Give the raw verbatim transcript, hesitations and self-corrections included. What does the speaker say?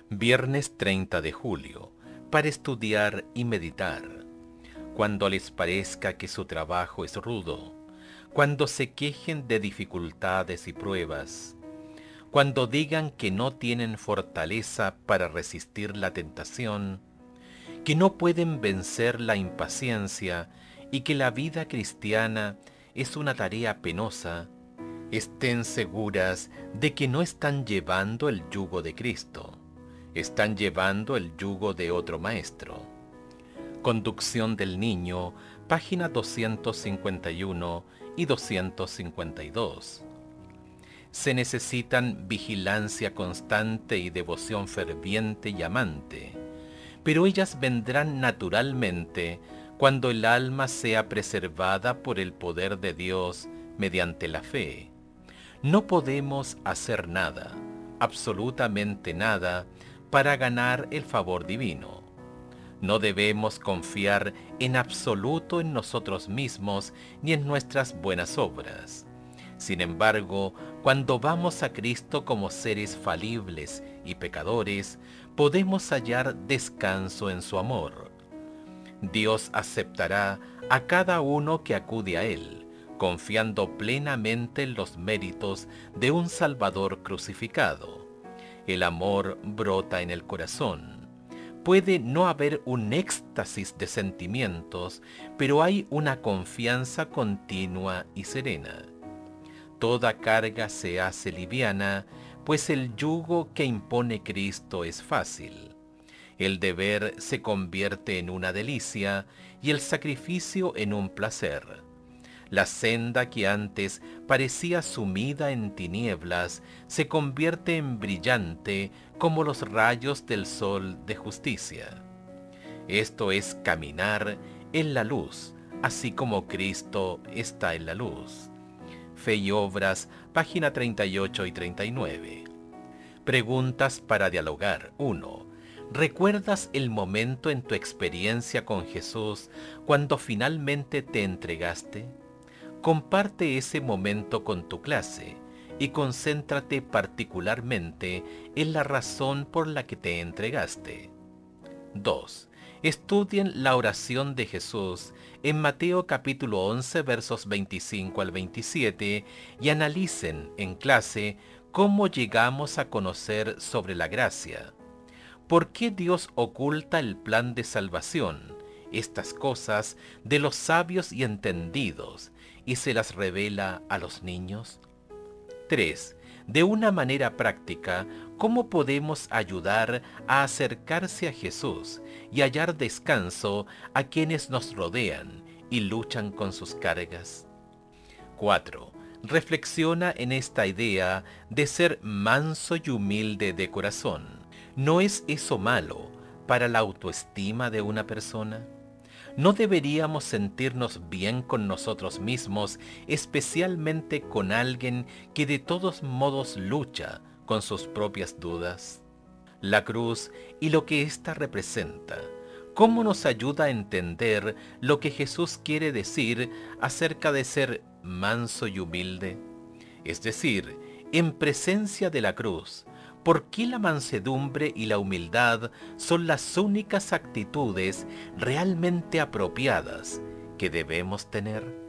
Viernes treinta de julio, para estudiar y meditar. Cuando les parezca que su trabajo es rudo, cuando se quejen de dificultades y pruebas, cuando digan que no tienen fortaleza para resistir la tentación, que no pueden vencer la impaciencia y que la vida cristiana es una tarea penosa, estén seguras de que no están llevando el yugo de Cristo, están llevando el yugo de otro maestro. Conducción del niño, página doscientos cincuenta y uno y doscientos cincuenta y dos. Se necesitan vigilancia constante y devoción ferviente y amante, pero ellas vendrán naturalmente cuando el alma sea preservada por el poder de Dios mediante la fe. No podemos hacer nada, absolutamente nada, para ganar el favor divino. No debemos confiar en absoluto en nosotros mismos ni en nuestras buenas obras. Sin embargo, cuando vamos a Cristo como seres falibles y pecadores, podemos hallar descanso en su amor. Dios aceptará a cada uno que acude a Él, confiando plenamente en los méritos de un Salvador crucificado. El amor brota en el corazón. Puede no haber un éxtasis de sentimientos, pero hay una confianza continua y serena. Toda carga se hace liviana, pues el yugo que impone Cristo es fácil. El deber se convierte en una delicia y el sacrificio en un placer. La senda que antes parecía sumida en tinieblas se convierte en brillante como los rayos del sol de justicia. Esto es caminar en la luz, así como Cristo está en la luz. Fe y Obras, página treinta y ocho y treinta y nueve. Preguntas para dialogar. uno. ¿Recuerdas el momento en tu experiencia con Jesús cuando finalmente te entregaste? Comparte ese momento con tu clase y concéntrate particularmente en la razón por la que te entregaste. dos. Estudien la oración de Jesús en Mateo capítulo once versos veinticinco al veintisiete y analicen en clase cómo llegamos a conocer sobre la gracia. ¿Por qué Dios oculta el plan de salvación, estas cosas, de los sabios y entendidos, y se las revela a los niños? tres. De una manera práctica, ¿cómo podemos ayudar a acercarse a Jesús y hallar descanso a quienes nos rodean y luchan con sus cargas? cuatro. Reflexiona en esta idea de ser manso y humilde de corazón. ¿No es eso malo para la autoestima de una persona? ¿No deberíamos sentirnos bien con nosotros mismos, especialmente con alguien que de todos modos lucha con sus propias dudas? La cruz y lo que ésta representa, ¿cómo nos ayuda a entender lo que Jesús quiere decir acerca de ser manso y humilde? Es decir, en presencia de la cruz, ¿por qué la mansedumbre y la humildad son las únicas actitudes realmente apropiadas que debemos tener?